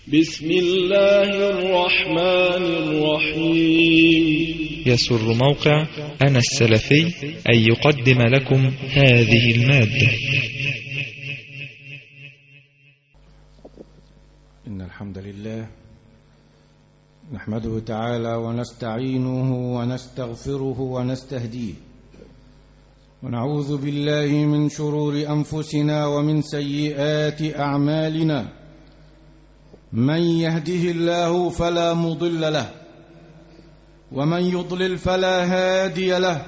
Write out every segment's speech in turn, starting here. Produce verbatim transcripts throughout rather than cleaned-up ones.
بسم الله الرحمن الرحيم. يسر موقع أنا السلفي أن يقدم لكم هذه المادة. إن الحمد لله نحمده تعالى ونستعينه ونستغفره ونستهديه، ونعوذ بالله من شرور أنفسنا ومن سيئات أعمالنا. من يهده الله فلا مضل له، ومن يضلل فلا هادي له،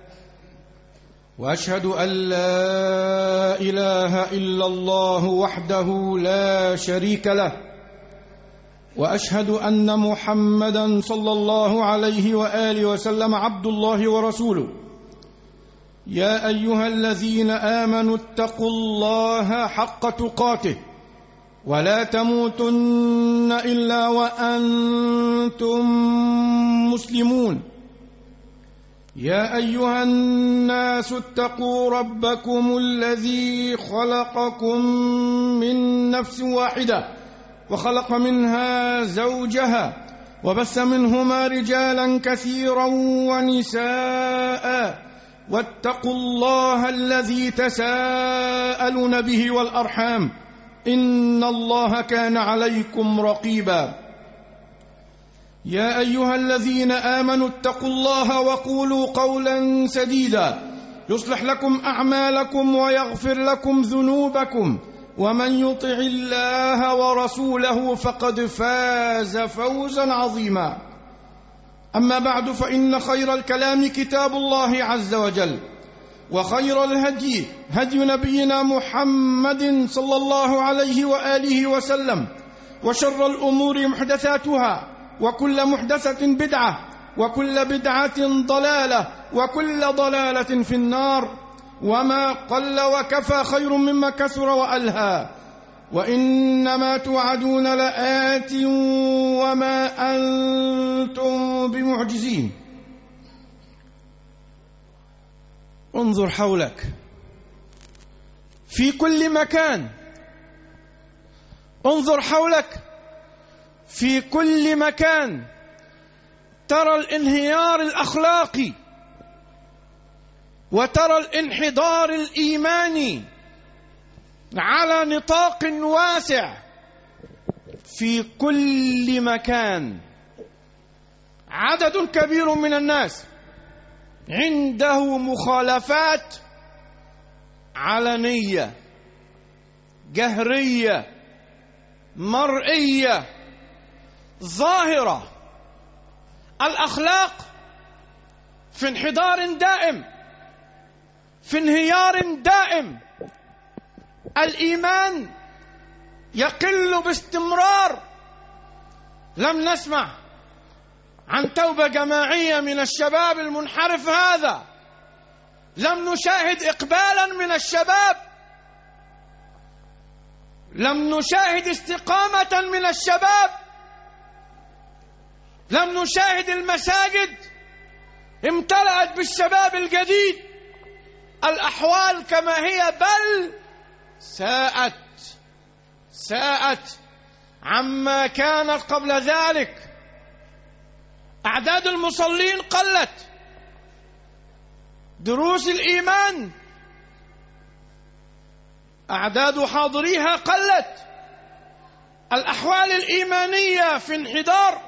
وأشهد أن لا إله إلا الله وحده لا شريك له، وأشهد أن محمدا صلى الله عليه وآله وسلم عبد الله ورسوله. يا أيها الذين آمنوا اتقوا الله حق تقاته ولا تموتن إلا وأنتم مسلمون. يا أيها الناس اتقوا ربكم الذي خلقكم من نفس واحدة وخلق منها زوجها وبث منهما رجالا كثيرا ونساء، واتقوا الله الذي تساءلون به والأرحام إن الله كان عليكم رقيبا. يا أيها الذين آمنوا اتقوا الله وقولوا قولا سديدا يصلح لكم أعمالكم ويغفر لكم ذنوبكم، ومن يطع الله ورسوله فقد فاز فوزا عظيما. أما بعد، فإن خير الكلام كتاب الله عز وجل، وخير الهدي هدي نبينا محمد صلى الله عليه وآله وسلم، وشر الأمور محدثاتها، وكل محدثة بدعة، وكل بدعة ضلالة، وكل ضلالة في النار. وما قل وكفى خير مما كثر وألهى، وإنما توعدون لآت وما أنتم بمعجزين. انظر حولك في كل مكان، انظر حولك في كل مكان ترى الانهيار الأخلاقي، وترى الانحدار الإيماني على نطاق واسع في كل مكان. عدد كبير من الناس عنده مخالفات علنية جهرية مرئية ظاهرة. الأخلاق في انحدار دائم، في انهيار دائم. الإيمان يقل باستمرار. لم نسمع عن توبة جماعية من الشباب المنحرف هذا، لم نشاهد إقبالا من الشباب، لم نشاهد استقامة من الشباب، لم نشاهد المساجد امتلأت بالشباب الجديد. الأحوال كما هي، بل ساءت ساءت عما كانت قبل ذلك. أعداد المصلين قلت، دروس الإيمان أعداد حاضريها قلت. الأحوال الإيمانية في انحدار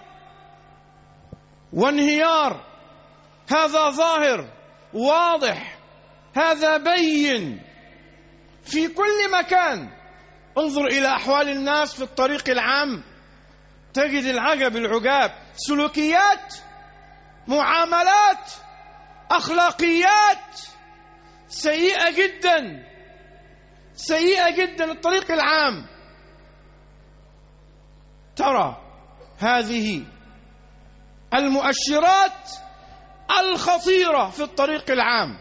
وانهيار. هذا ظاهر واضح، هذا بين في كل مكان. انظر إلى أحوال الناس في الطريق العام، تجد العجب العجاب. سلوكيات، معاملات، أخلاقيات سيئة جدا، سيئة جدا. الطريق العام ترى هذه المؤشرات الخطيرة في الطريق العام.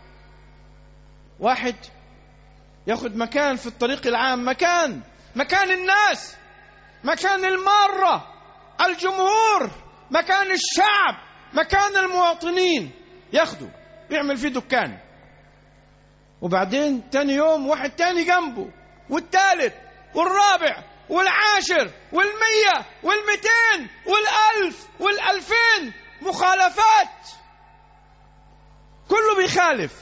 واحد ياخذ مكان في الطريق العام، مكان مكان الناس، مكان المارة، الجمهور، مكان الشعب، مكان المواطنين، ياخده يعمل فيه دكان. وبعدين تاني يوم واحد تاني جنبه، والثالث والرابع والعاشر والمية والمئتين والألف والألفين مخالفات، كله بيخالف.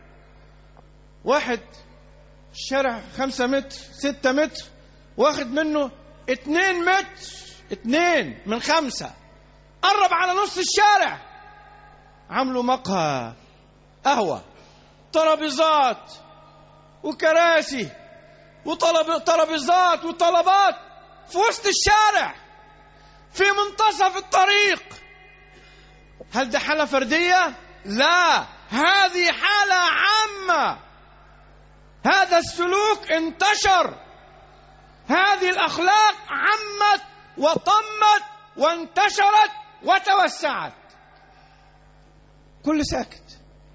واحد الشارع خمسة متر ستة متر واخد منه اتنين متر، اتنين من خمسة، قرب على نص الشارع، عملوا مقهى قهوة، ترابيزات وكراسي وترابيزات وطلبات في وسط الشارع في منتصف الطريق. هل ده حالة فردية؟ لا، هذه حالة عامة. هذا السلوك انتشر، هذه الأخلاق عمت وطمت وانتشرت وتوسعت. كل ساكت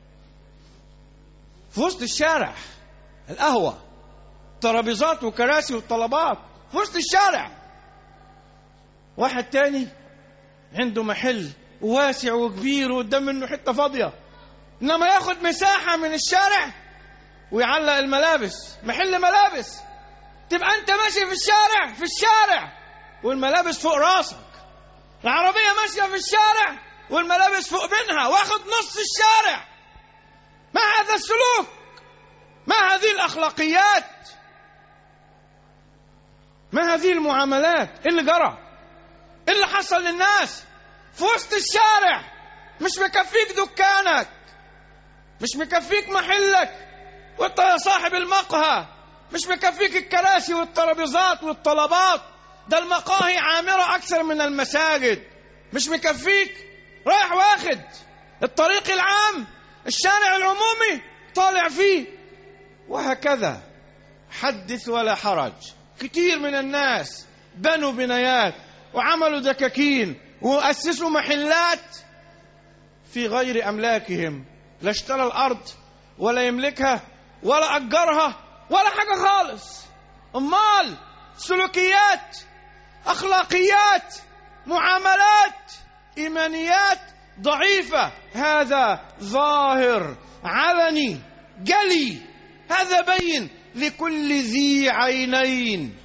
في وسط الشارع، القهوة، ترابيزات وكراسي والطلبات في وسط الشارع. واحد تاني عنده محل واسع وكبير وقدام منه حتة فاضية، إنما ياخد مساحة من الشارع ويعلق الملابس، محل ملابس. تبقى أنت ماشي في الشارع في الشارع والملابس فوق راسك، العربية ماشية في الشارع والملابس فوق منها، واخد نص الشارع. ما هذا السلوك؟ ما هذه الأخلاقيات؟ ما هذه المعاملات؟ إيه اللي جرى؟ إيه اللي حصل للناس في وسط الشارع؟ مش مكفيك دكانك، مش مكفيك محلك وانت يا صاحب المقهى، مش مكفيك الكراسي والترابيزات والطلبات، ده المقاهي عامرة أكثر من المساجد. مش مكفيك، رايح واخد الطريق العام، الشارع العمومي طالع فيه، وهكذا. حدث ولا حرج. كتير من الناس بنوا بنايات وعملوا دكاكين وأسسوا محلات في غير أملاكهم، لا اشترى الأرض ولا يملكها ولا أجرها ولا حاجة خالص. أمال سلوكيات، أخلاقيات، معاملات، إيمانيات ضعيفة. هذا ظاهر علني جلي، هذا بين لكل ذي عينين.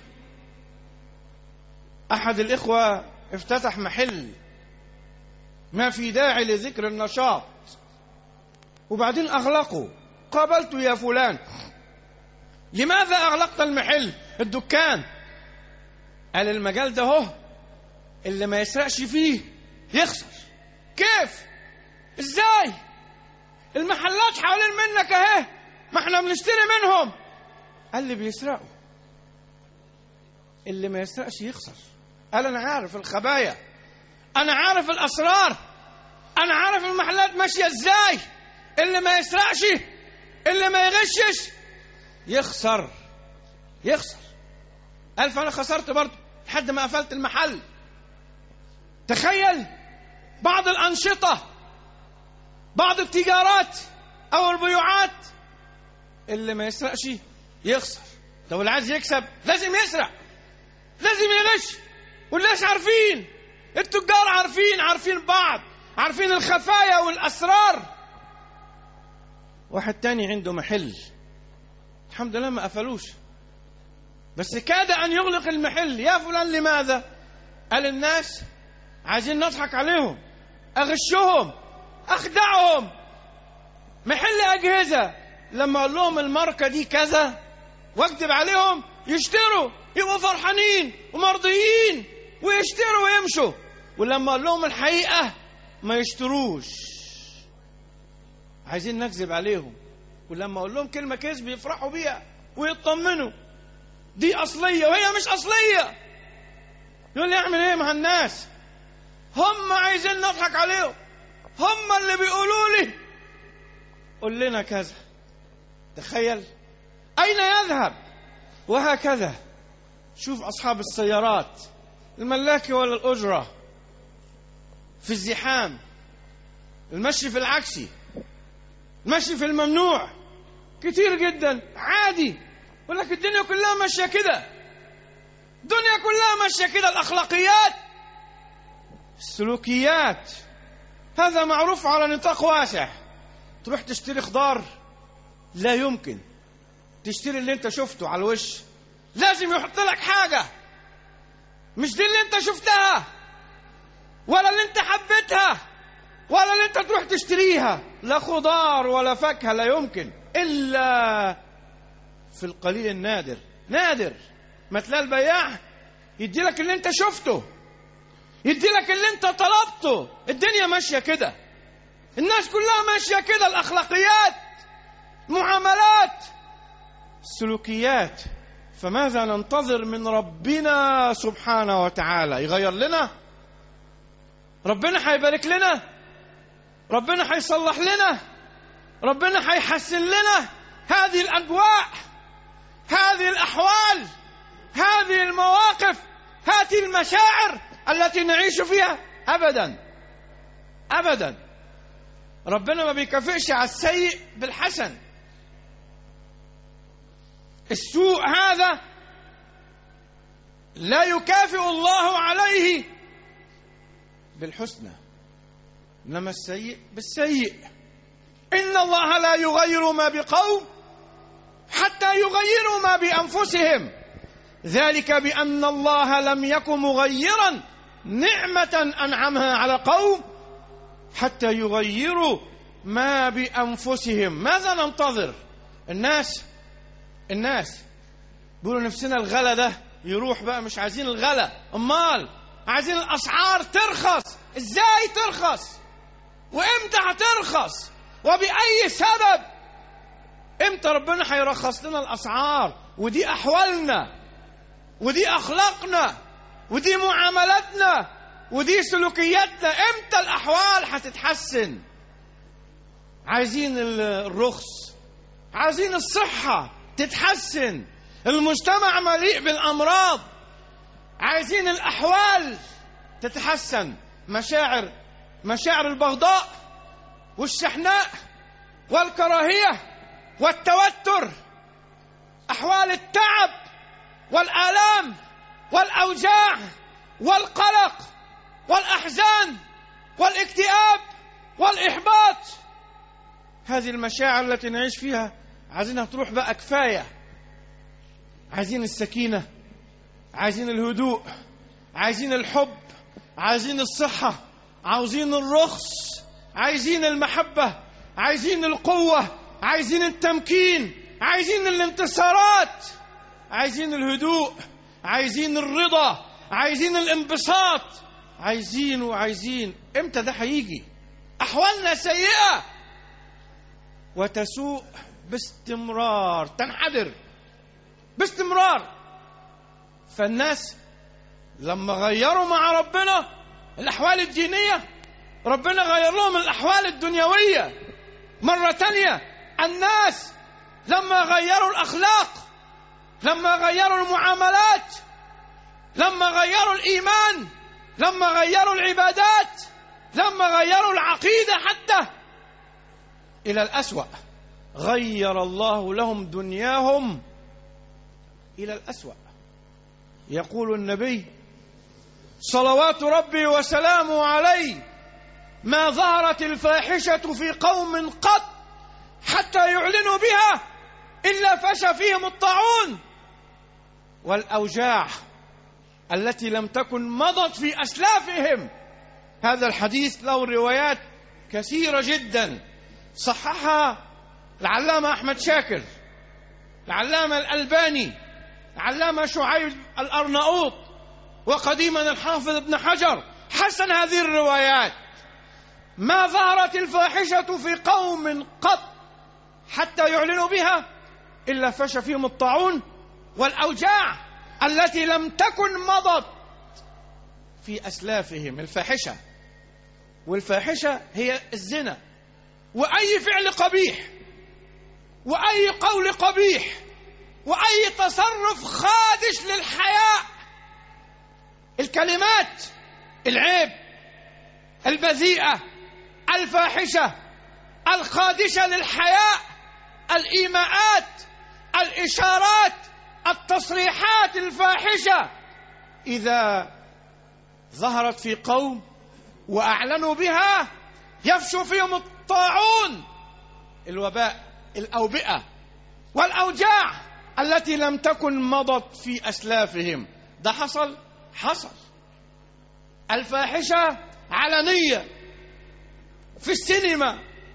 أحد الإخوة افتتح محل، ما في داعي لذكر النشاط، وبعدين أغلقه. قابلت يا فلان، لماذا أغلقت المحل الدكان؟ قال المجال ده هو اللي ما يسرقش فيه يخسر. كيف؟ ازاي؟ المحلات حوالين منك اهي، ما احنا بنشتري منهم. قال لي بيسرقوا، اللي ما يسرقش يخسر. قال انا عارف الخبايا، انا عارف الاسرار، انا عارف المحلات ماشيه ازاي. اللي ما يسرقش، اللي ما يغشش يخسر يخسر. قال فانا خسرت برضه لحد ما قفلت المحل. تخيل بعض الأنشطة، بعض التجارات أو البيوعات، اللي ما يسرقش يخسر. لو اللي عايز يكسب لازم يسرق، لازم يغش. والناس عارفين، التجار عارفين، عارفين بعض، عارفين الخفايا والأسرار. واحد تاني عنده محل، الحمد لله ما قفلوش، بس كاد أن يغلق المحل. يا فلان لماذا؟ قال الناس عايزين نضحك عليهم، أغشهم، أخدعهم. محل أجهزة، لما أقول لهم الماركة دي كذا واكذب عليهم يشتروا، يبقوا فرحانين ومرضيين ويشتروا ويمشوا. ولما أقول لهم الحقيقة ما يشتروش، عايزين نكذب عليهم. ولما أقول لهم كلمة كذب يفرحوا بيها ويطمنوا، دي أصلية وهي مش أصلية. يقول لي أعمل إيه مع الناس؟ هم عايزين نضحك عليهم، هم اللي بيقولوا لي قول لنا كذا. تخيل أين يذهب. وهكذا شوف أصحاب السيارات، الملاكي ولا الأجرة، في الزحام، المشي في العكسي، المشي في الممنوع، كتير جدا عادي. يقول لك الدنيا كلها ماشية كده، الدنيا كلها ماشية كده. الأخلاقيات، السلوكيات، هذا معروف على نطاق واسع. تروح تشتري خضار، لا يمكن تشتري اللي انت شفته على الوش، لازم يحط لك حاجة مش دي اللي انت شفتها ولا اللي انت حبيتها ولا اللي انت تروح تشتريها، لا خضار ولا فاكهة، لا يمكن، إلا في القليل النادر. نادر ما تلاقي البياع يدي لك اللي انت شفته، يدي لك اللي انت طلبته. الدنيا ماشية كده، الناس كلها ماشية كده، الأخلاقيات، معاملات، سلوكيات. فماذا ننتظر من ربنا سبحانه وتعالى؟ يغير لنا؟ ربنا هيبارك لنا؟ ربنا هيصلح لنا؟ ربنا هيحسن لنا هذه الأجواء، هذه الأحوال، هذه المواقف، هذه المشاعر التي نعيش فيها؟ أبدا أبدا. ربنا ما بيكافئش على السيء بالحسن. السوء هذا لا يكافئ الله عليه بالحسنى، إنما السيء بالسيء. إن الله لا يغير ما بقوم حتى يغيروا ما بأنفسهم، ذلك بأن الله لم يكن مغيرا نعمة أنعمها على قوم حتى يغيروا ما بأنفسهم. ماذا ننتظر؟ الناس الناس بيقولوا نفسنا الغلا ده يروح بقى، مش عايزين الغلا، امال عايزين الأسعار ترخص. ازاي ترخص؟ وامتى هترخص؟ وبأي سبب؟ امتى ربنا هيرخص لنا الأسعار؟ ودي أحوالنا، ودي أخلاقنا، ودي معاملاتنا، ودي سلوكياتنا. امتى الأحوال هتتحسن؟ عايزين الرخص، عايزين الصحة تتحسن، المجتمع مليء بالأمراض، عايزين الأحوال تتحسن. مشاعر مشاعر البغضاء والشحناء والكراهية والتوتر، أحوال التعب والآلام والأوجاع والقلق والأحزان والاكتئاب والإحباط، هذه المشاعر التي نعيش فيها عايزينها تروح بقى، كفاية. عايزين السكينة، عايزين الهدوء، عايزين الحب، عايزين الصحة، عاوزين الرخص، عايزين المحبة، عايزين القوة، عايزين التمكين، عايزين الانتصارات، عايزين الهدوء، عايزين الرضا، عايزين الانبساط، عايزين وعايزين. امتى ده هيجي؟ أحوالنا سيئة وتسوء باستمرار، تنحدر باستمرار. فالناس لما غيروا مع ربنا الأحوال الدينية، ربنا غير لهم الأحوال الدنيوية مرة تانية. الناس لما غيروا الأخلاق، لما غيروا المعاملات، لما غيروا الإيمان، لما غيروا العبادات، لما غيروا العقيدة حتى إلى الأسوأ، غير الله لهم دنياهم إلى الأسوأ. يقول النبي صلوات ربي وسلامه عليه: ما ظهرت الفاحشة في قوم قط حتى يعلنوا بها إلا فشى فيهم الطاعون والأوجاع التي لم تكن مضت في أسلافهم. هذا الحديث له روايات كثيرة جدا، صححها العلامة أحمد شاكر، العلامة الألباني، العلامة شعيب الأرناؤوط، وقديما الحافظ ابن حجر حسن هذه الروايات. ما ظهرت الفاحشة في قوم قط حتى يعلنوا بها إلا فشى فيهم الطاعون والأوجاع التي لم تكن مضت في أسلافهم. الفاحشة، والفاحشة هي الزنا، وأي فعل قبيح، وأي قول قبيح، وأي تصرف خادش للحياء. الكلمات العيب، البذيئة، الفاحشة، الخادشة للحياء، الإيماءات، الإشارات، التصريحات الفاحشة، إذا ظهرت في قوم وأعلنوا بها يفشو فيهم الطاعون، الوباء، الأوبئة والأوجاع التي لم تكن مضت في أسلافهم. ده حصل حصل. الفاحشة علنية في السينما.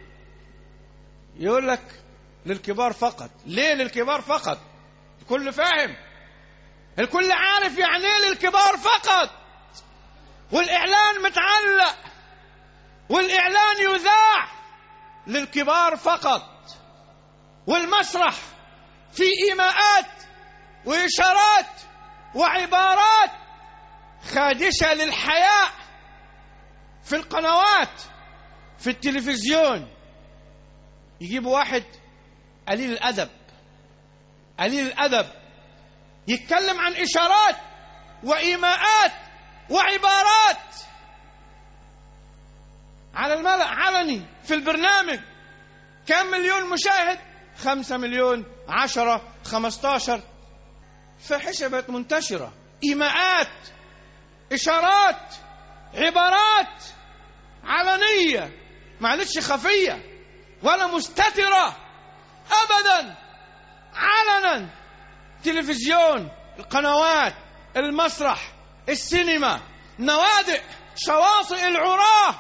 يقول لك للكبار فقط. ليه للكبار فقط؟ الكل فاهم، الكل عارف يعني ايه للكبار فقط. والإعلان متعلق، والإعلان يذاع للكبار فقط. والمسرح في إيماءات وإشارات وعبارات خادشة للحياء في القنوات، في التلفزيون. يجيبوا واحد قليل الأدب، قليل الأدب يتكلم عن إشارات وإيماءات وعبارات على الملأ علني في البرنامج. كم مليون مشاهد؟ خمسة مليون، عشرة، خمستاشر. فاحشة بقت منتشرة، إيماءات، إشارات، عبارات علنية، معلش خفية ولا مستترة أبدا، علنا. تلفزيون، القنوات، المسرح، السينما، نوادئ، شواطئ العراة،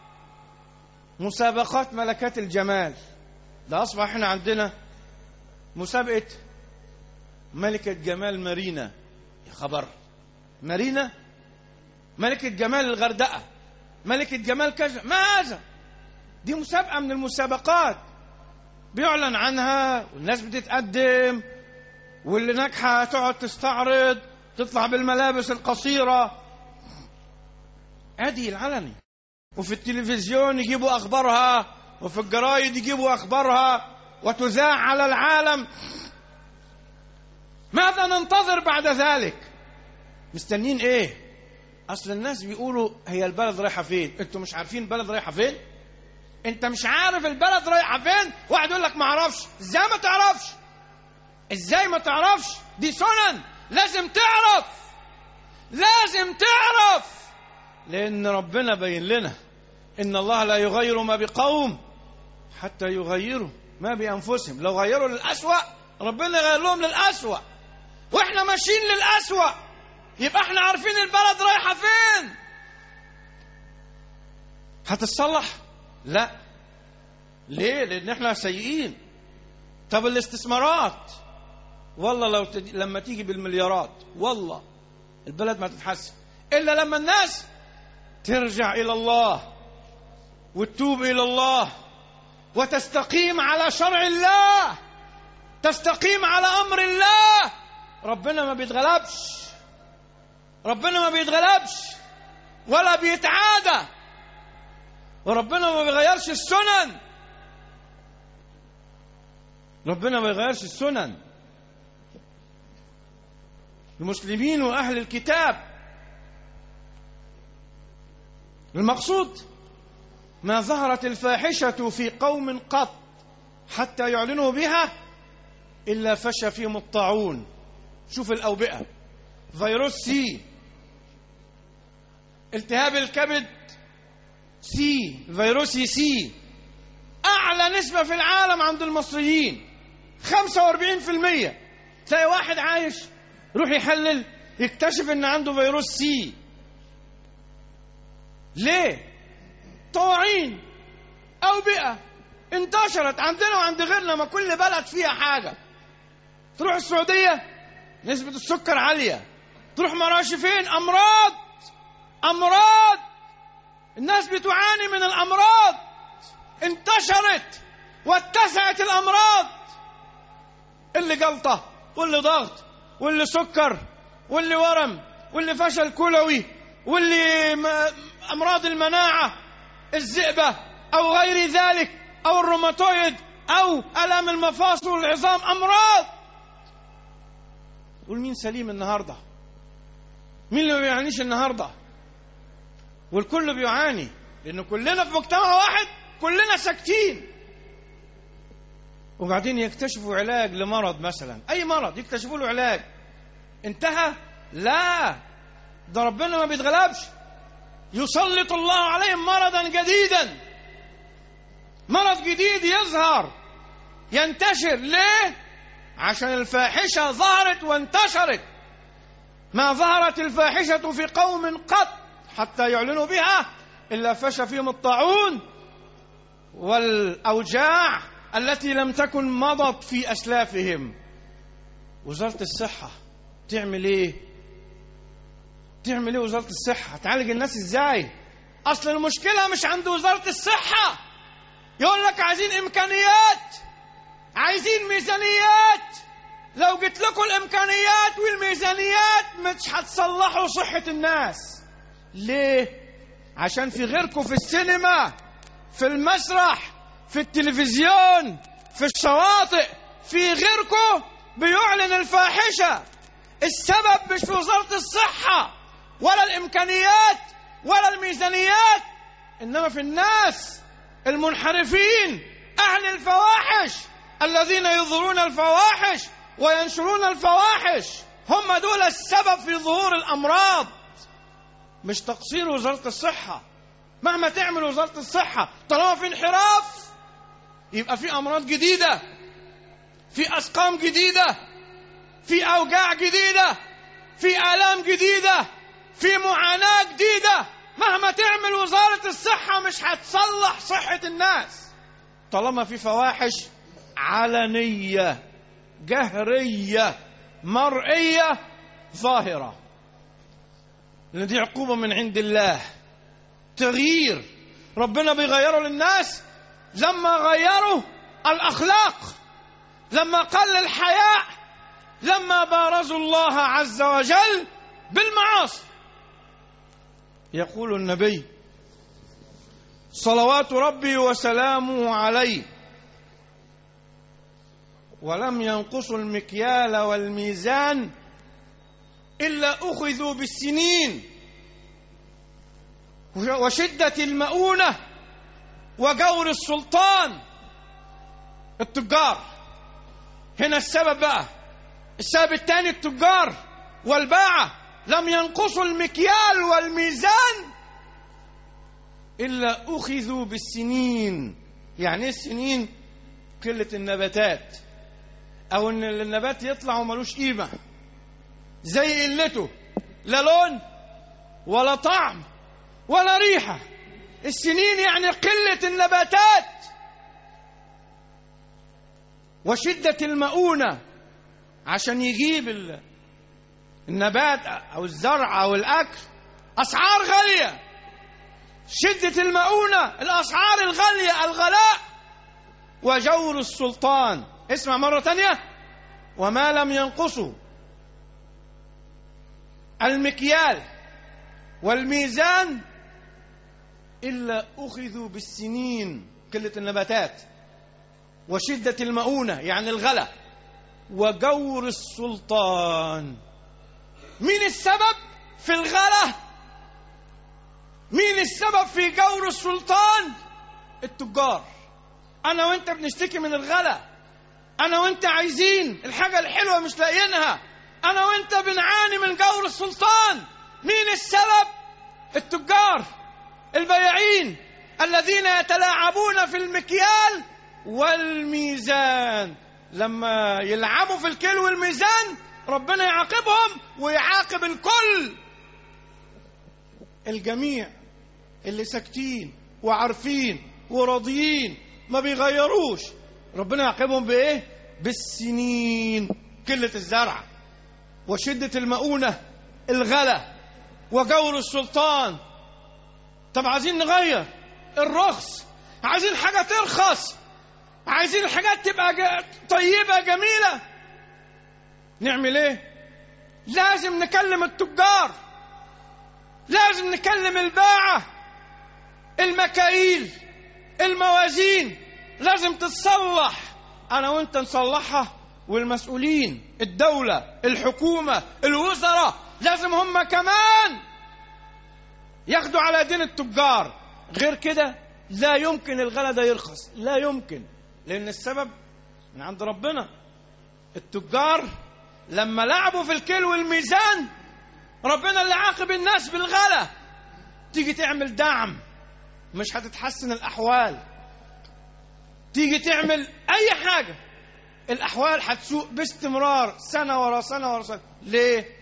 مسابقات ملكات الجمال. ده أصبح احنا عندنا مسابقة ملكة جمال مارينا. يا خبر، مارينا ملكة جمال الغردقة، ملكة جمال كذا. ما هذا؟ دي مسابقة من المسابقات بيعلن عنها، والناس بتتقدم، واللي ناجحة تقعد تستعرض، تطلع بالملابس القصيرة. ادي العلني. وفي التلفزيون يجيبوا أخبارها، وفي الجرايد يجيبوا أخبارها، وتذاع على العالم. ماذا ننتظر بعد ذلك؟ مستنين ايه؟ اصل الناس بيقولوا هي البلد رايحة فين. انتوا مش عارفين البلد رايحة فين؟ انت مش عارف البلد رايحة فين؟ واحد يقول لك ما اعرفش. ازاي ما تعرفش؟ ازاي ما تعرفش؟ دي سنن، لازم تعرف، لازم تعرف. لان ربنا بين لنا ان الله لا يغير ما بقوم حتى يغيروا ما بأنفسهم. لو غيروا للأسوأ ربنا يغير لهم للأسوأ، واحنا ماشيين للأسوأ. يبقى احنا عارفين البلد رايحة فين. هتتصلح؟ لا. ليه؟ لان احنا سيئين. طب الاستثمارات، والله لو تج... لما تيجي بالمليارات والله البلد ما تتحسن الا لما الناس ترجع الى الله وتتوب الى الله وتستقيم على شرع الله، تستقيم على امر الله. ربنا ما بيتغلبش، ربنا ما بيتغلبش ولا بيتعادى، وربنا ما بيغيرش السنن، ربنا ما بيغيرش السنن. المسلمين واهل الكتاب المقصود ما ظهرت الفاحشة في قوم قط حتى يعلنوا بها إلا فشى فيهم الطاعون. شوف الأوبئة، فيروس سي، التهاب الكبد سي، فيروس سي، أعلى نسبة في العالم عند المصريين خمسة وأربعين بالمئة. تلاقي واحد عايش يروح يحلل يكتشف إن عنده فيروس سي. ليه؟ طواعين، أوبئة انتشرت عندنا وعند غيرنا، ما كل بلد فيها حاجة. تروح السعودية نسبة السكر عالية، تروح مراشي فين؟ أمراض، أمراض، الناس بتعاني من الأمراض، انتشرت واتسعت الأمراض، اللي جلطة واللي ضغط واللي سكر واللي ورم واللي فشل كلوي واللي أمراض المناعة، الذئبة أو غير ذلك، أو الروماتويد أو ألم المفاصل والعظام. أمراض. والمين سليم النهاردة؟ مين اللي ما بيعانيش النهاردة؟ والكل بيعاني، لأن كلنا في مجتمع واحد، كلنا ساكتين. وبعدين يكتشفوا علاج لمرض مثلا، أي مرض يكتشفوا له علاج. انتهى؟ لا، ده ربنا ما بيتغلبش، يسلط الله عليهم مرضا جديدا، مرض جديد يظهر ينتشر. ليه؟ عشان الفاحشة ظهرت وانتشرت. ما ظهرت الفاحشة في قوم قط حتى يعلنوا بها إلا فشى فيهم الطاعون والأوجاع التي لم تكن مضت في أسلافهم. وزارة الصحة تعمل إيه؟ تعمل إيه وزارة الصحة؟ تعالج الناس إزاي؟ أصل المشكلة مش عند وزارة الصحة. يقول لك عايزين إمكانيات، عايزين ميزانيات. لو جيت لكم الإمكانيات والميزانيات مش هتصلحوا صحة الناس. ليه؟ عشان في غيركم في السينما، في المسرح، في التلفزيون، في الشواطئ، في غيركم بيعلن الفاحشة. السبب مش في وزارة الصحة ولا الإمكانيات ولا الميزانيات، إنما في الناس المنحرفين أهل الفواحش الذين يظهرون الفواحش وينشرون الفواحش. هم دول السبب في ظهور الأمراض، مش تقصير وزارة الصحة. مهما تعمل وزارة الصحة طالما في انحراف يبقى في أمراض جديدة، في أسقام جديدة، في أوجاع جديدة، في آلام جديدة، في معاناة جديدة. مهما تعمل وزارة الصحة مش هتصلح صحة الناس طالما في فواحش علنية جهرية مرئية ظاهرة. لأن دي عقوبة من عند الله، تغيير ربنا بيغيره للناس. لما غيروا الأخلاق، لما قل الحياء، لما بارزوا الله عز وجل بالمعاصي. يقول النبي صلوات ربي وسلامه عليه: ولم ينقصوا المكيال والميزان إلا أخذوا بالسنين وشدة المؤونة وجور السلطان. التجار هنا السبب بقى. السبب الثاني التجار والباعة لم ينقصوا المكيال والميزان إلا أخذوا بالسنين. يعني ايه السنين؟ قلة النباتات، أو إن النبات يطلع وملوش قيمة زي قلته، لا لون ولا طعم ولا ريحة. السنين يعني قلة النباتات وشدة المؤونة. عشان يجيب النبات أو الزرع أو الأكل أسعار غالية. شدة المؤونة، الأسعار الغالية، الغلاء. وجور السلطان. اسمع مرة تانية: وما لم ينقصوا المكيال والميزان إلا أخذوا بالسنين، قلة النباتات، وشدة المؤونة يعني الغلا، وجور السلطان. مين السبب في الغلا؟ مين السبب في جور السلطان؟ التجار. أنا وأنت بنشتكي من الغلا، أنا وأنت عايزين الحاجة الحلوة مش لاقيينها، أنا وأنت بنعاني من جور السلطان. مين السبب؟ التجار البياعين الذين يتلاعبون في المكيال والميزان. لما يلعبوا في الكيل والميزان ربنا يعاقبهم ويعاقب الكل. الجميع اللي ساكتين وعارفين وراضيين ما بيغيروش ربنا يعاقبهم بإيه؟ بالسنين، قلة الزرع وشدة المؤونة، الغلا وجور السلطان. طب عايزين نغير الرخص، عايزين حاجة ترخص، عايزين الحاجات تبقى طيبة جميلة. نعمل ايه؟ لازم نكلم التجار، لازم نكلم الباعة. المكاييل، الموازين لازم تتصلح. أنا وأنت نصلحها، والمسؤولين، الدولة، الحكومة، الوزراء لازم هم كمان ياخدوا على دين التجار. غير كده لا يمكن الغلا ده يرخص، لا يمكن، لأن السبب من عند ربنا. التجار لما لعبوا في الكيل والميزان ربنا اللي عاقب الناس بالغلا. تيجي تعمل دعم مش هتتحسن الأحوال، تيجي تعمل أي حاجة الأحوال هتسوء باستمرار سنة ورا سنة ورا سنة. ليه؟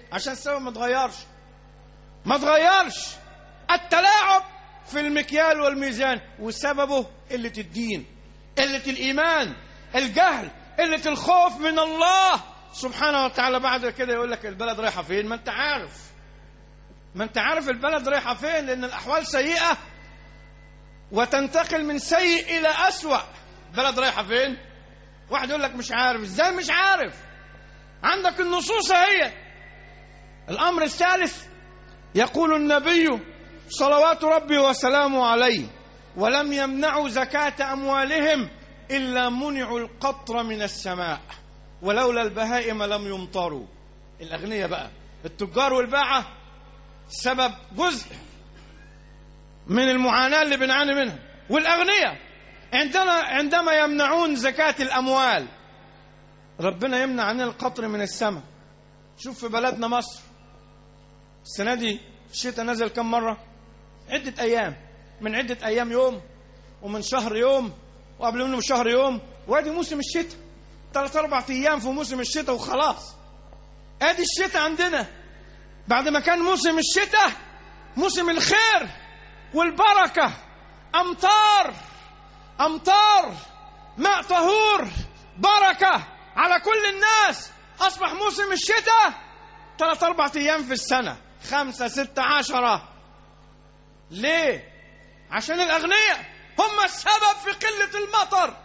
عشان السبب ما تغيرش ما تغيرش التلاعب في المكيال والميزان، وسببه قلة الدين، قلة الإيمان، الجهل، قلة الخوف من الله سبحانه وتعالى. بعد كده يقول لك البلد رايحة فين؟ ما انت عارف ما انت عارف البلد رايحة فين، لأن الأحوال سيئة وتنتقل من سيء إلى أسوأ. البلد رايحة فين؟ واحد يقول لك مش عارف. ازاي مش عارف؟ عندك النصوص هي. الأمر الثالث يقول النبي صلوات ربي وسلامه عليه: ولم يمنعوا زكاة أموالهم إلا منعوا القطر من السماء ولولا البهائم لم يمطروا. الأغنياء بقى، التجار والباعة، سبب جزء من المعاناة اللي بنعاني منها. والأغنياء عندما عندما يمنعون زكاة الأموال، ربنا يمنع عن القطر من السماء. شوف في بلدنا مصر السنة دي الشتاء نزل كم مرة؟ عدة أيام، من عدة أيام يوم، ومن شهر يوم، وقبل منه شهر يوم، وادي موسم الشتاء ثلاث أربع أيام في موسم الشتاء وخلاص. ادي الشتاء عندنا بعد ما كان موسم الشتاء موسم الخير والبركة، أمطار أمطار ماء طهور بركة على كل الناس. أصبح موسم الشتاء ثلاث أربع أيام في السنة، خمسة ستة عشرة. ليه؟ عشان الأغنياء هم السبب في قلة المطر.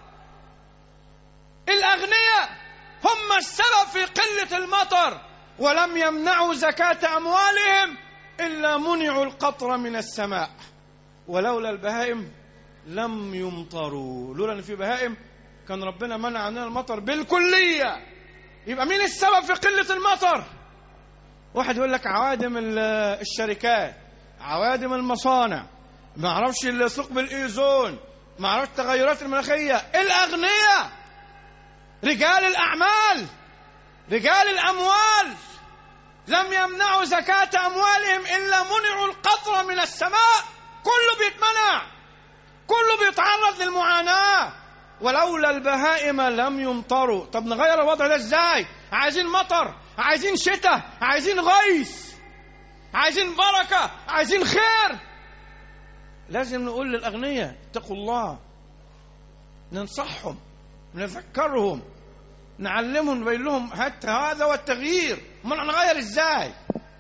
الأغنياء هم السبب في قلة المطر. ولم يمنعوا زكاة أموالهم إلا منعوا القطر من السماء ولولا البهائم لم يمطروا. لولا أن في بهائم كان ربنا منع عننا المطر بالكلية. يبقى مين السبب في قلة المطر؟ واحد يقول لك عوادم الشركات، عوادم المصانع، ما اعرفش ثقب الايزون، ما اعرفش التغيرات المناخيه. الاغنياء رجال الاعمال رجال الاموال لم يمنعوا زكاه اموالهم الا منعوا القطر من السماء. كله بيتمنع، كله بيتعرض للمعاناه. ولولا البهائم لم يمطروا. طب نغير الوضع ده ازاي؟ عايزين مطر، عايزين شتاء، عايزين غيث، عايزين بركة، عايزين خير. لازم نقول للأغنياء اتقوا الله، ننصحهم، نذكرهم، نعلمهم، نبين لهم هذا هو التغيير. ما نغير ازاي؟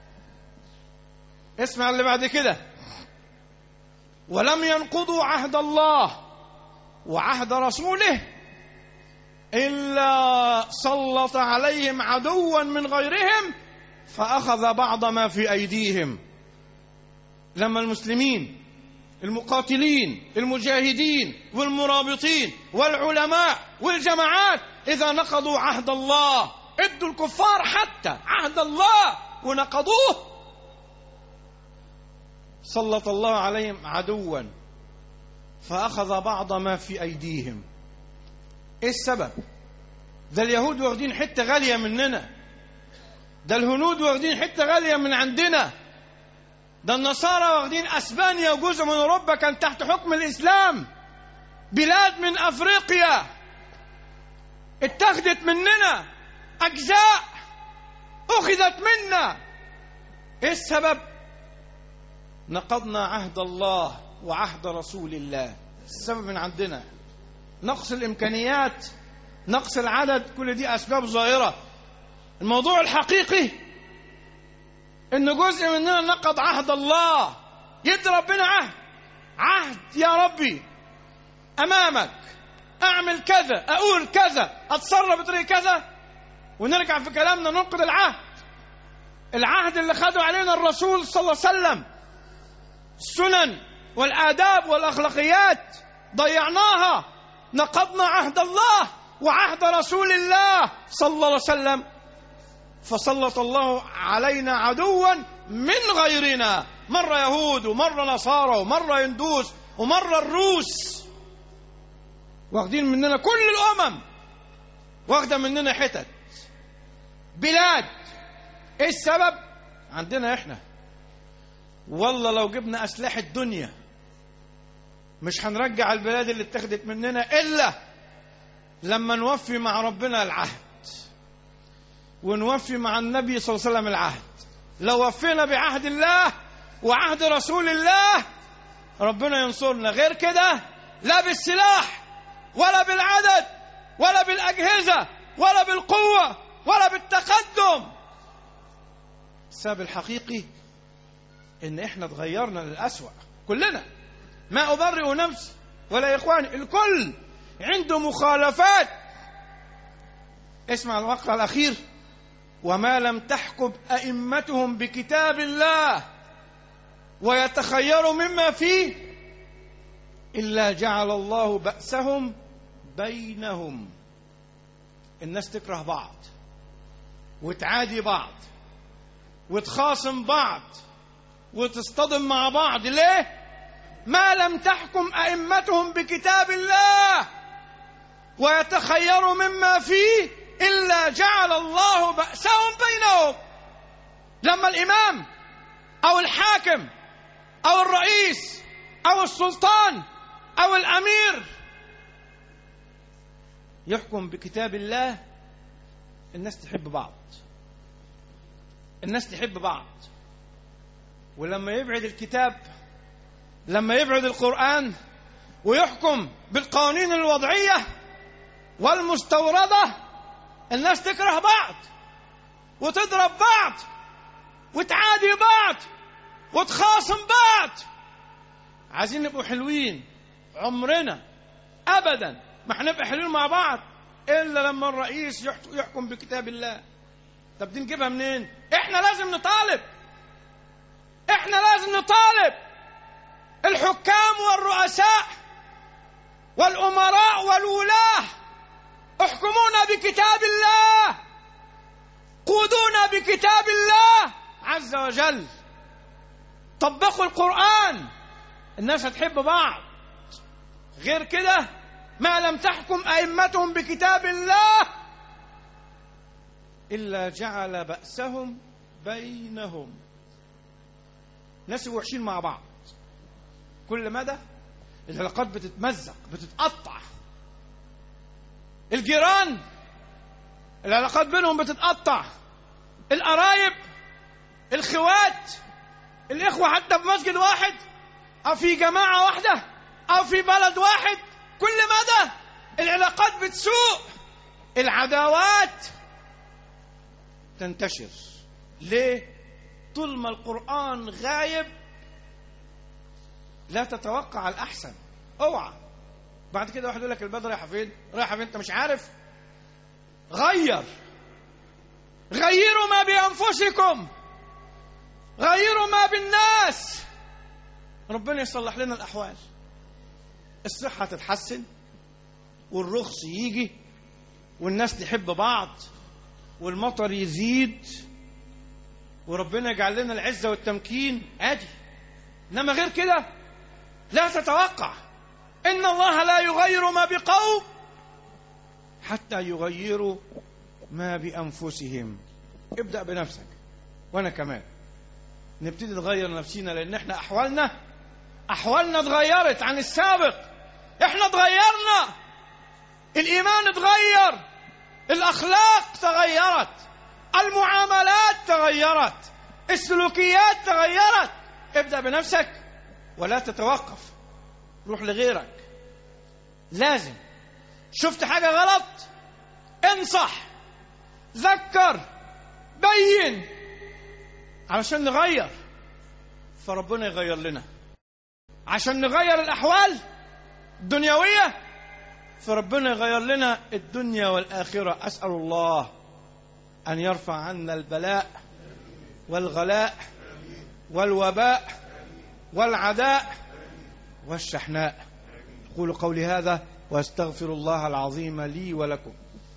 اسمع اللي بعد كده: ولم ينقضوا عهد الله وعهد رسوله إلا سلط عليهم عدوا من غيرهم فأخذ بعض ما في أيديهم. لما المسلمين المقاتلين المجاهدين والمرابطين والعلماء والجماعات إذا نقضوا عهد الله، ادوا الكفار حتى عهد الله ونقضوه، سلط الله عليهم عدوا فأخذ بعض ما في أيديهم. إيه السبب؟ ده اليهود واخدين حتة غالية مننا، ده الهنود واخدين حتة غالية من عندنا، ده النصارى واخدين أسبانيا وجزء من أوروبا كان تحت حكم الإسلام، بلاد من أفريقيا اتخذت مننا، أجزاء أخذت منا. إيه السبب؟ نقضنا عهد الله وعهد رسول الله. السبب من عندنا، نقص الإمكانيات، نقص العدد، كل دي أسباب ظاهرة. الموضوع الحقيقي إن جزء مننا نقض عهد الله. يدي ربنا عهد عهد يا ربي أمامك، أعمل كذا، أقول كذا، أتصرف بطريقة كذا، ونرجع في كلامنا ننقض العهد. العهد اللي خدوا علينا الرسول صلى الله عليه وسلم، السنن والآداب والأخلاقيات ضيعناها، نقضنا عهد الله وعهد رسول الله صلى الله عليه وسلم، فسلط الله علينا عدوا من غيرنا، مرة يهود ومرة نصارى ومرة هندوس ومرة الروس، واخدين مننا كل الأمم، واخدة مننا حتت بلاد. ايه السبب؟ عندنا احنا. والله لو جبنا أسلحة الدنيا مش هنرجع البلاد اللي اتخذت مننا إلا لما نوفي مع ربنا العهد. ونوفي مع النبي صلى الله عليه وسلم العهد. لو وفينا بعهد الله وعهد رسول الله ربنا ينصرنا. غير كده لا بالسلاح ولا بالعدد ولا بالأجهزة ولا بالقوة ولا بالتقدم. السبب الحقيقي إن إحنا تغيرنا للأسوأ كلنا. ما أبرئ نفسي ولا يا إخواني، الكل عنده مخالفات. اسمع الوقع الأخير: وما لم تحكم أئمتهم بكتاب الله ويتخيروا مما فيه إلا جعل الله بأسهم بينهم. الناس تكره بعض وتعادي بعض وتخاصم بعض وتصطدم مع بعض. ليه؟ ما لم تحكم أئمتهم بكتاب الله ويتخيروا مما فيه إلا جعل الله بأسهم بينهم. لما الإمام أو الحاكم أو الرئيس أو السلطان أو الأمير يحكم بكتاب الله الناس تحب بعض، الناس تحب بعض. ولما يبعد الكتاب، لما يبعد القرآن ويحكم بالقوانين الوضعية والمستوردة الناس تكره بعض وتضرب بعض وتعادي بعض وتخاصم بعض. عايزين نبقوا حلوين، عمرنا أبدا ما هنبقى حلوين مع بعض إلا لما الرئيس يحكم بكتاب الله. طب دي نجيبها منين؟ إحنا لازم نطالب، إحنا لازم نطالب الحكام والرؤساء والأمراء والولاة: احكمونا بكتاب الله، قودونا بكتاب الله عز وجل، طبقوا القرآن. الناس هتحب بعض. غير كده ما لم تحكم أئمتهم بكتاب الله إلا جعل بأسهم بينهم. ناس وحشين مع بعض، كل مدى العلاقات بتتمزق بتتقطع. الجيران العلاقات بينهم بتتقطع، القرايب، الخوات، الإخوة، حتى في مسجد واحد أو في جماعة واحدة أو في بلد واحد، كل مدى العلاقات بتسوء، العداوات تنتشر. ليه؟ طول ما القرآن غايب لا تتوقع الأحسن. اوعى بعد كده واحد يقول لك البلد رايحة فين؟ رايحة فين؟ أنت مش عارف. غير، غيروا ما بأنفسكم، غيروا ما بالناس. ربنا يصلح لنا الأحوال، الصحة تتحسن والرخص يجي والناس تحب بعض والمطر يزيد وربنا يجعل لنا العزة والتمكين عادي. إنما غير كده لا تتوقع. إن الله لا يغير ما بقوم حتى يغيروا ما بأنفسهم. ابدأ بنفسك وأنا كمان نبتدي نغير نفسينا، لأن احنا أحوالنا أحوالنا اتغيرت عن السابق. احنا اتغيرنا، الإيمان اتغير، الأخلاق تغيرت، المعاملات تغيرت، السلوكيات تغيرت. ابدأ بنفسك ولا تتوقف، روح لغيرك. لازم شفت حاجة غلط انصح، ذكر، بين، علشان نغير. فربنا يغير لنا عشان نغير الأحوال الدنيوية، فربنا يغير لنا الدنيا والآخرة. أسأل الله أن يرفع عنا البلاء والغلاء والوباء والعداء والشحناء. أقول قولي هذا وأستغفر الله العظيم لي ولكم.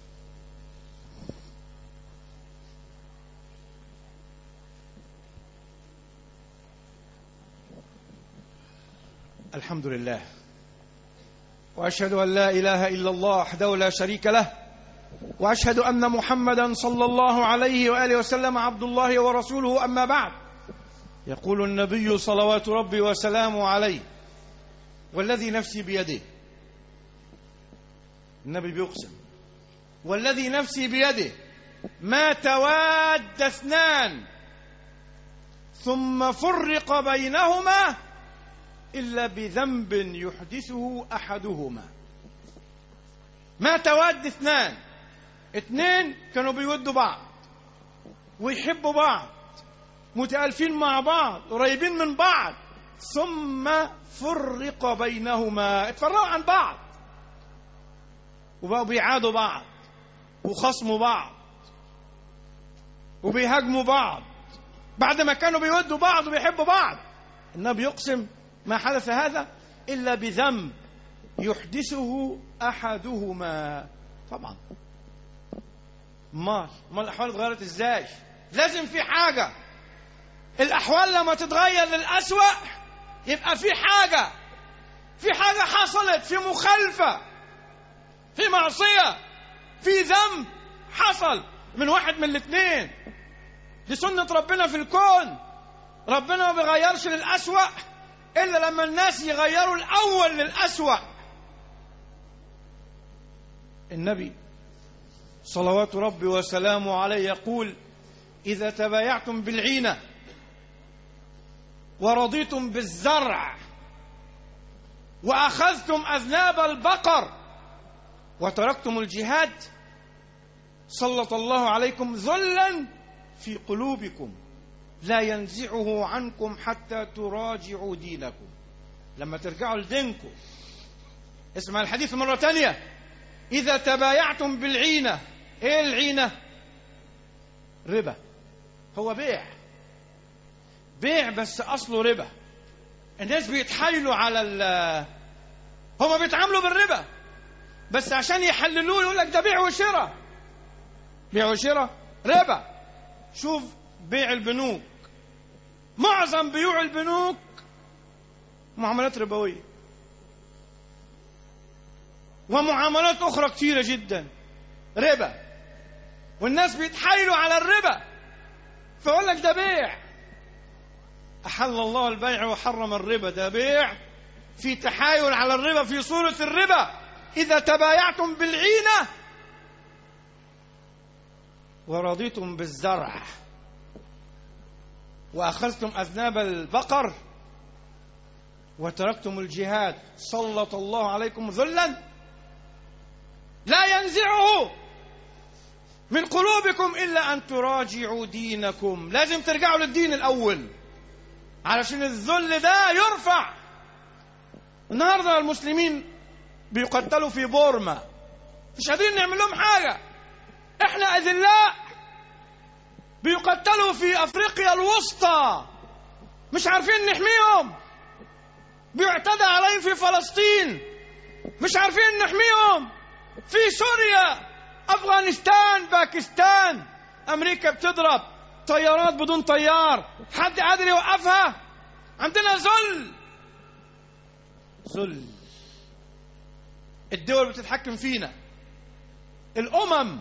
الحمد لله، وأشهد أن لا إله إلا الله وحده لا شريك له، وأشهد أن محمدا صلى الله عليه وآله وسلم عبد الله ورسوله. أما بعد، يقول النبي صلوات ربي وسلامه عليه: والذي نفسي بيده، النبي بيقسم: والذي نفسي بيده ما تواد اثنان ثم فرق بينهما إلا بذنب يحدثه أحدهما. ما تواد اثنان، اثنين كانوا بيودوا بعض ويحبوا بعض، متألفين مع بعض، قريبين من بعض، ثم فرق بينهما، اتفرقوا عن بعض وبقوا بيعادوا بعض وخصموا بعض وبيهاجموا بعض بعد ما كانوا بيودوا بعض وبيحبوا بعض. النبي يقسم ما حدث هذا إلا بذنب يحدثه أحدهما. طبعا ما ما الأحوال اتغيرت إزاي؟ لازم في حاجة. الأحوال لما تتغير للأسوأ يبقى في حاجة، في حاجة حصلت، في مخالفة، في معصية، في ذنب حصل من واحد من الاثنين. دي سنة ربنا في الكون. ربنا ما بيغيرش للأسوأ إلا لما الناس يغيروا الأول للأسوأ. النبي صلوات ربي وسلامه عليه يقول: إذا تبايعتم بالعينة ورضيتم بالزرع وأخذتم أذناب البقر وتركتم الجهاد سلط الله عليكم ذلا في قلوبكم لا ينزعه عنكم حتى تراجعوا دينكم. لما ترجعوا لدينكم، اسمع الحديث مرة تانية: إذا تبايعتم بالعينة. إيه العينة؟ ربا. هو بيع، بيع بس أصله ربا. الناس بيتحايلوا على ال هما بيتعاملوا بالربا بس عشان يحللوه يقول لك ده بيع وشراء. بيع وشراء ربا. شوف بيع البنوك، معظم بيوع البنوك معاملات ربوية، ومعاملات أخرى كثيرة جدا ربا، والناس بيتحايلوا على الربا فيقول لك ده بيع. أحل الله البيع وحرم الربا. ده بيع في تحايل على الربا في صورة الربا. إذا تبايعتم بالعينة ورضيتم بالزرع وأخذتم أذناب البقر وتركتم الجهاد سلط الله عليكم ذلا لا ينزعه من قلوبكم إلا أن تراجعوا دينكم. لازم ترجعوا للدين الأول علشان الذل ده يرفع. النهارده المسلمين بيقتلوا في بورما، مش قادرين نعمل لهم حاجة. احنا أذلاء. بيقتلوا في أفريقيا الوسطى، مش عارفين نحميهم. بيعتدى عليهم في فلسطين، مش عارفين نحميهم. في سوريا، أفغانستان، باكستان، أمريكا بتضرب طيارات بدون طيار، حد قادر يوقفها؟ عندنا ذل ذل. الدول بتتحكم فينا، الأمم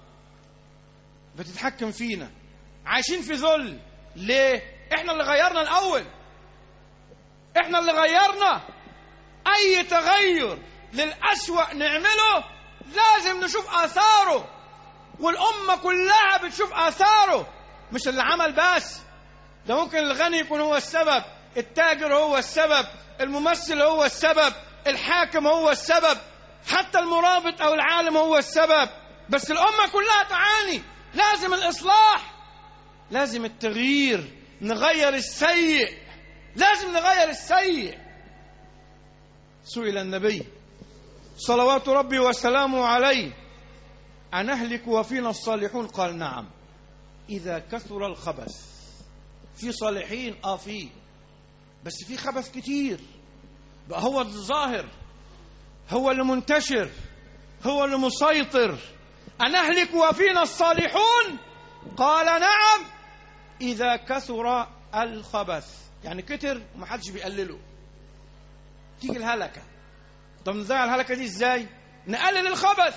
بتتحكم فينا، عايشين في ذل. ليه؟ احنا اللي غيرنا الأول، احنا اللي غيرنا. أي تغير للأسوأ نعمله لازم نشوف آثاره، والأمة كلها بتشوف آثاره، مش اللي عمل بس. ده ممكن الغني يكون هو السبب، التاجر هو السبب، الممثل هو السبب، الحاكم هو السبب، حتى المرابط أو العالم هو السبب، بس الأمة كلها تعاني. لازم الإصلاح، لازم التغيير، نغير السيء، لازم نغير السيء. سئل النبي صلوات ربي وسلامه عليه: أنهلك وفينا الصالحون؟ قال: نعم، إذا كثر الخبث. في صالحين آه فيه، بس في خبث كتير بقى، هو الظاهر، هو اللي منتشر، هو اللي مسيطر. أنهلك وفينا الصالحون؟ قال: نعم، إذا كثر الخبث. يعني كتر ومحدش بيقلله، تيجي الهلكة. طب نضيع الهلكة دي ازاي؟ نقلل الخبث.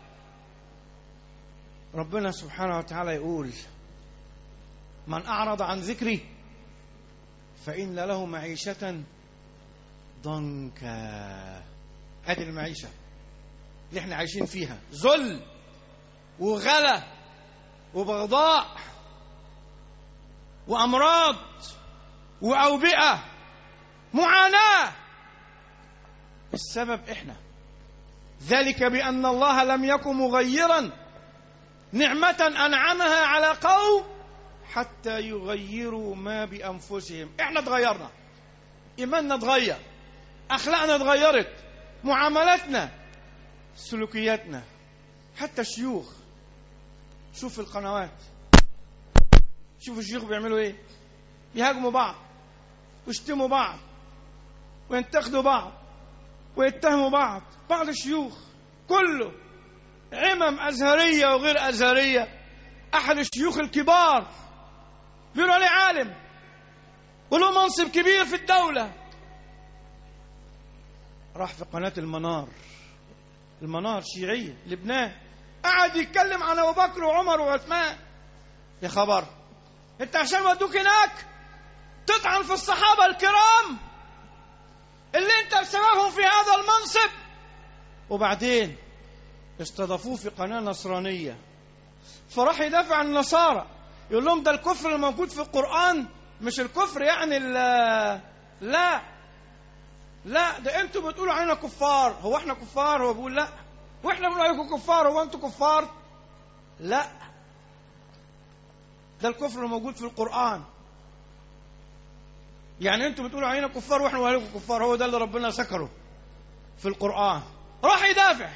ربنا سبحانه وتعالى يقول: من أعرض عن ذكري فإن له معيشة ضنكا. هذه المعيشة اللي احنا عايشين فيها ذل وغلا وبغضاء وأمراض وأوبئة، معاناة. السبب إحنا، ذلك بأن الله لم يكن مغيرا نعمة أنعمها على قوم حتى يغيروا ما بأنفسهم. إحنا تغيرنا، إيماننا تغير، أخلاقنا تغيرت، معاملاتنا، سلوكياتنا. حتى الشيوخ، شوف القنوات، شوف الشيوخ بيعملوا إيه، يهاجموا بعض ويشتموا بعض وينتقدوا بعض ويتهموا بعض. بعض الشيوخ كله عمم أزهرية وغير أزهرية، أحد الشيوخ الكبار بيقولوا عليه عالم وله منصب كبير في الدولة، راح في قناة المنار، المنار شيعية لبنان، قعد يتكلم عن أبو بكر وعمر وعثمان. يا خبر، أنت عشان ودوك هناك تطعن في الصحابة الكرام اللي أنت بسببهم في هذا المنصب. وبعدين استضافوه في قناة نصرانية، فراح يدافع عن النصارى، يقول لهم ده الكفر الموجود في القرآن مش الكفر يعني لا لا، ده انتوا بتقولوا علينا كفار. هو احنا كفار؟ هو بيقول لا. واحنا بنقول عليكم كفار، هو انتوا كفار؟ لا، ده الكفر الموجود في القرآن. يعني انتوا بتقولوا علينا كفار واحنا بنقول عليكم كفار، هو ده اللي ربنا ذكره في القرآن. راح يدافع.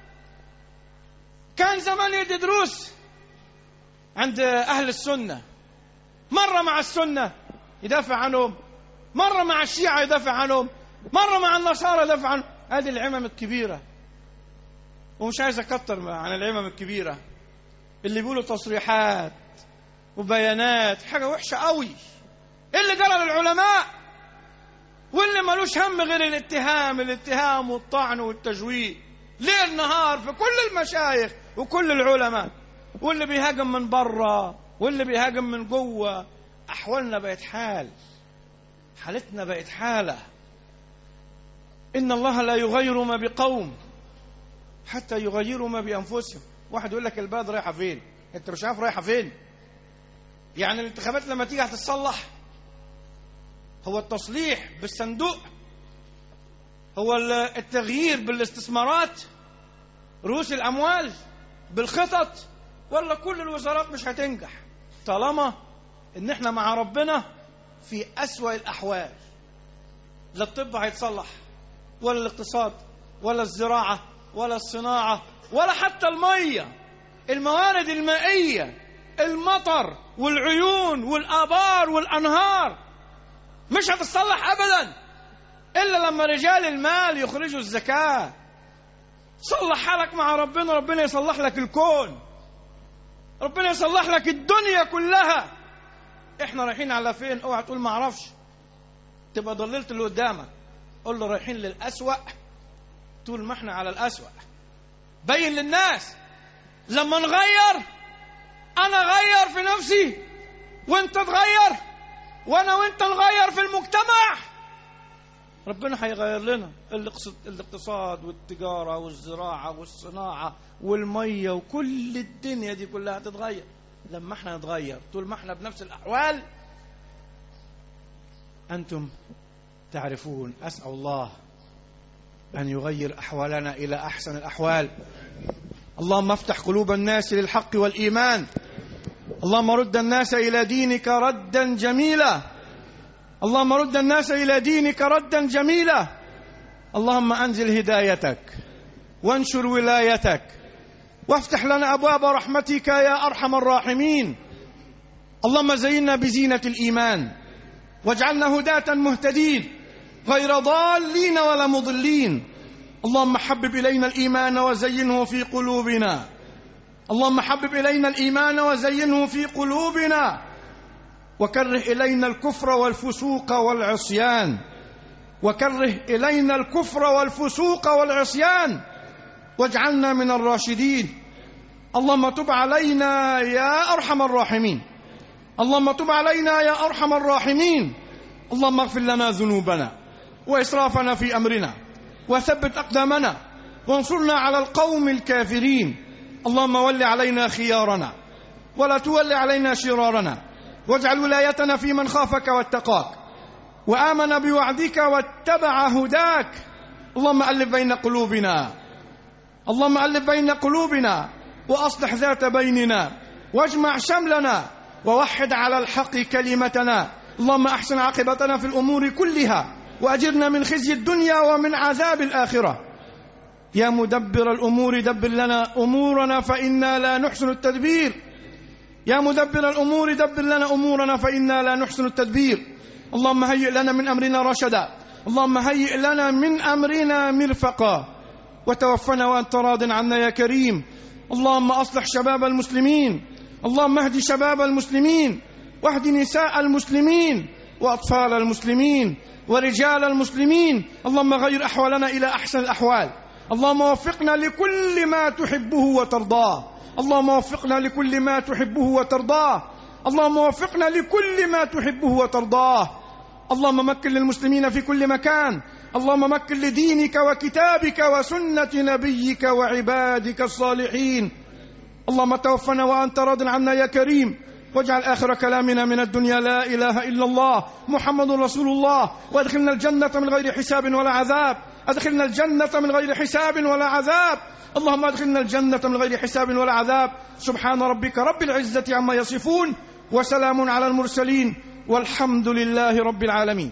كان زمان يدي دروس عند أهل السنة، مرة مع السنة يدافع عنهم، مرة مع الشيعة يدافع عنهم، مرة مع النصارى يدافع عنهم. هذه العمم الكبيرة. ومش عايز أكتر عن العمم الكبيرة اللي بيقولوا تصريحات وبيانات، حاجة وحشة قوي. اللي قال للعلماء واللي ملوش هم غير الاتهام الاتهام والطعن والتجويد ليل نهار في كل المشايخ وكل العلماء، واللي بيهاجم من برا واللي بيهاجم من جوه. أحوالنا بقت حال، حالتنا بقت حالة. إن الله لا يغير ما بقوم حتى يغيروا ما بأنفسهم. واحد يقول لك البلد رايحة فين؟ أنت مش عارف رايحة فين؟ يعني الانتخابات لما تيجي هتتصلح؟ هو التصليح بالصندوق؟ هو التغيير بالاستثمارات، رؤوس الأموال، بالخطط؟ ولا كل الوزارات مش هتنجح طالما إن احنا مع ربنا في أسوأ الأحوال؟ لا الطب هيتصلح ولا الاقتصاد ولا الزراعة ولا الصناعة ولا حتى المية، الموارد المائية، المطر والعيون والآبار والأنهار مش هتتصلح أبدا إلا لما رجال المال يخرجوا الزكاة. صلح حالك مع ربنا، ربنا يصلح لك الكون، ربنا يصلح لك الدنيا كلها. احنا رايحين على فين؟ اوعى تقول ما اعرفش، تبقى ضللت اللي قدامك. قول له رايحين للأسوأ، طول ما احنا على الأسوأ. بين للناس لما نغير، انا غير في نفسي وانت تغير وانا وانت نغير في المجتمع، ربنا هيغير لنا الاقتصاد والتجارة والزراعة والصناعة والمية وكل الدنيا دي كلها تتغير لما احنا نتغير. طول ما احنا بنفس الأحوال أنتم تعرفون. أسأل الله أن يغير أحوالنا إلى أحسن الأحوال. اللهم افتح قلوب الناس للحق والإيمان. اللهم رد الناس إلى دينك ردا جميلا. اللهم رد الناس إلى دينك ردا جميلا. اللهم أنزل هدايتك وانشر ولايتك وافتح لنا أبواب رحمتك يا أرحم الراحمين. اللهم زينا بزينة الإيمان واجعلنا هداة مهتدين غير ضالين ولا مضلين. اللهم حبب إلينا الإيمان وزينه في قلوبنا. اللهم حبب إلينا الإيمان وزينه في قلوبنا وكره إلينا الكفر والفسوق والعصيان وكره إلينا الكفر والفسوق والعصيان واجعلنا من الراشدين. اللهم تب علينا يا أرحم الراحمين. اللهم تب علينا يا أرحم الراحمين. اللهم اغفر لنا ذنوبنا وإسرافنا في أمرنا وثبت أقدامنا وانصرنا على القوم الكافرين. اللهم ول علينا خيارنا ولا تول علينا شرارنا، واجعل ولايتنا في من خافك واتقاك وآمن بوعدك واتبع هداك. اللهم ألف بين قلوبنا، اللهم ألف بين قلوبنا وأصلح ذات بيننا، واجمع شملنا، ووحد على الحق كلمتنا. اللهم أحسن عاقبتنا في الأمور كلها، وأجرنا من خزي الدنيا ومن عذاب الآخرة. يا مدبر الأمور دبر لنا أمورنا فإنا لا نحسن التدبير. يا مدبر الأمور دبر لنا أمورنا فإنا لا نحسن التدبير. اللهم هيئ لنا من أمرنا رشدا، اللهم هيئ لنا من أمرنا مرفقا، وتوفنا وأنت راض عنا يا كريم. اللهم أصلح شباب المسلمين، اللهم اهد شباب المسلمين، واهد نساء المسلمين، وأطفال المسلمين، ورجال المسلمين. اللهم غير أحوالنا إلى أحسن الأحوال. اللهم وفقنا لكل ما تحبه وترضاه، اللهم وفقنا لكل ما تحبه وترضاه، اللهم وفقنا لكل ما تحبه وترضاه. اللهم مكن للمسلمين في كل مكان، اللهم مكن لدينك وكتابك وسنة نبيك وعبادك الصالحين. اللهم توفنا وأنت راض عنا يا كريم، واجعل آخر كلامنا من الدنيا لا إله إلا الله محمد رسول الله، وادخلنا الجنة من غير حساب ولا عذاب، أدخلنا الجنة من غير حساب ولا عذاب. اللهم أدخلنا الجنة من غير حساب ولا عذاب. سبحان ربك رب العزة عما يصفون، وسلام على المرسلين، والحمد لله رب العالمين.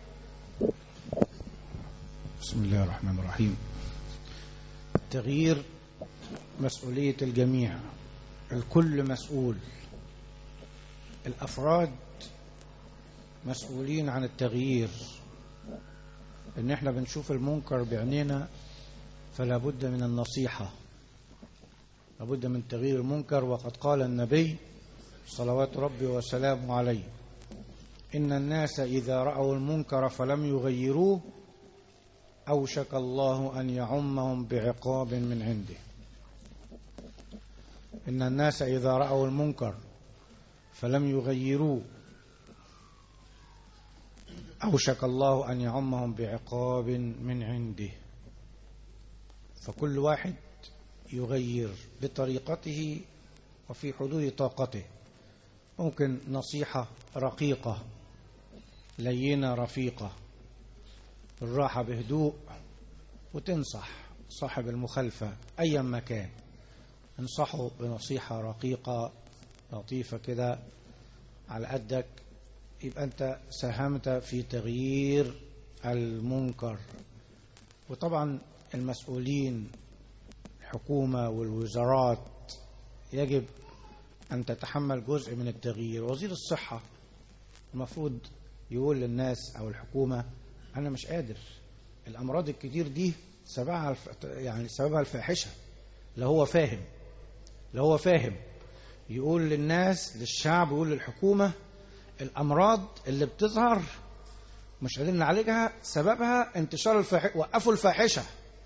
بسم الله الرحمن الرحيم. التغيير مسؤولية الجميع، الكل مسؤول. الأفراد مسؤولين عن التغيير. إن احنا بنشوف المنكر بعينينا فلا بد من النصيحة، لا بد من تغيير المنكر. وقد قال النبي صلوات ربي وسلامه عليه: إن الناس إذا رأوا المنكر فلم يغيروه أوشك الله أن يعمهم بعقاب من عنده. إن الناس إذا رأوا المنكر فلم يغيروه أوشك الله أن يعمهم بعقاب من عنده. فكل واحد يغير بطريقته وفي حدود طاقته. ممكن نصيحة رقيقة لينة رفيقة بالراحة بهدوء، وتنصح صاحب المخالفة أيا ما كان، انصحه بنصيحة رقيقة لطيفة كده على قدك، يبقى أنت ساهمت في تغيير المنكر. وطبعا المسؤولين الحكومة والوزارات يجب أن تتحمل جزء من التغيير. وزير الصحة المفروض يقول للناس أو الحكومة: أنا مش قادر، الأمراض الكتير دي سببها يعني سببها الفاحشة. لا هو فاهم، لا هو فاهم يقول للناس، للشعب، يقول للحكومة: الأمراض اللي بتظهر مش قادرين نعالجها، سببها انتشار الفاحشة. وقفوا الفاحشة،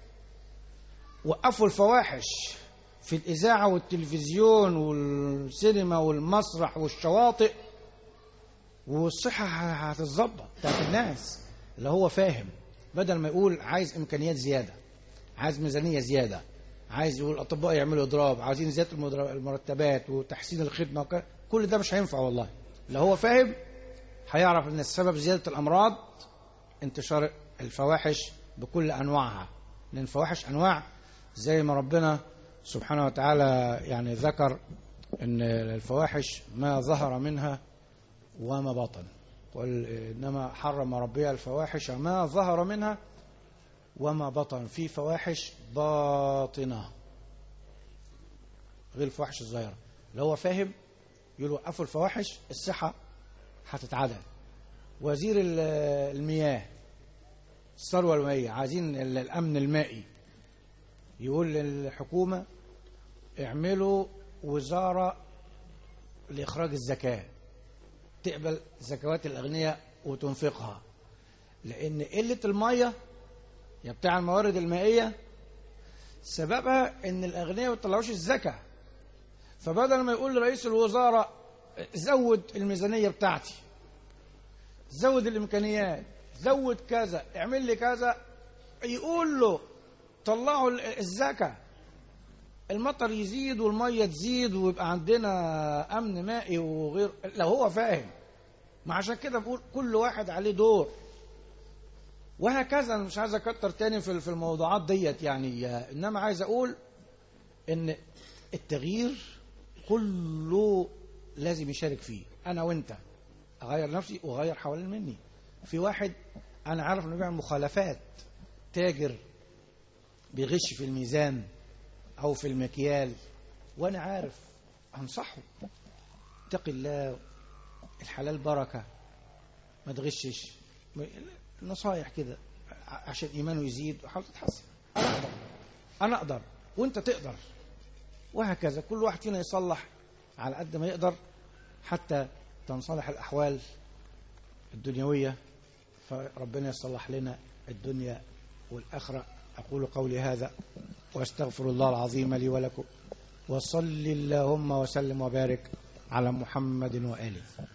وقفوا الفواحش في الإذاعة والتلفزيون والسينما والمسرح والشواطئ، والصحة هتتظبط بتاعت الناس. اللي هو فاهم، بدل ما يقول عايز إمكانيات زيادة، عايز ميزانية زيادة، عايز يقول الأطباء يعملوا إضراب، عايزين زيادة المرتبات وتحسين الخدمة وكذا، كل ده مش هينفع والله. اللي هو فاهم هيعرف أن السبب زيادة الأمراض انتشار الفواحش بكل أنواعها. لأن الفواحش أنواع، زي ما ربنا سبحانه وتعالى يعني ذكر أن الفواحش ما ظهر منها وما بطن، قل إنما حرم ربي الفواحش ما ظهر منها وما بطن. في فواحش باطنة غير الفواحش الظاهرة. اللي هو فاهم يقول وقفوا الفواحش، الصحة هتتعدل. وزير المياه، الثروة المائية، عايزين الأمن المائي، يقول للحكومة اعملوا وزارة لإخراج الزكاة، تقبل زكوات الأغنياء وتنفقها. لأن قلة المية يا بتاع الموارد المائية سببها ان الأغنياء ما يطلعوش الزكاة. فبدل ما يقول لرئيس الوزارة زود الميزانية بتاعتي، زود الإمكانيات، زود كذا، اعمل لي كذا، يقول له طلعوا الزكاة. المطر يزيد والمية تزيد ويبقى عندنا أمن مائي وغير، لو هو فاهم. ما عشان كده بقول كل واحد عليه دور، وهكذا. مش عايز أكتر تاني في الموضوعات ديت يعني، إنما عايز أقول إن التغيير كله لازم يشارك فيه. أنا وإنت أغير نفسي وأغير حوالين مني. في واحد أنا عارف إنه بيعمل مخالفات، تاجر بيغش في الميزان أو في المكيال، وأنا عارف، أنصحه اتق الله، الحلال بركة، ما تغشش، نصايح كده عشان إيمانه يزيد وحاول تتحسن. أنا أقدر أنا أقدر وأنت تقدر، وهكذا. كل واحد فينا يصلح على قد ما يقدر حتى تنصلح الأحوال الدنيوية، فربنا يصلح لنا الدنيا والآخرة. أقول قولي هذا وأستغفر الله العظيم لي ولكم، وصل اللهم وسلم وبارك على محمد وآله.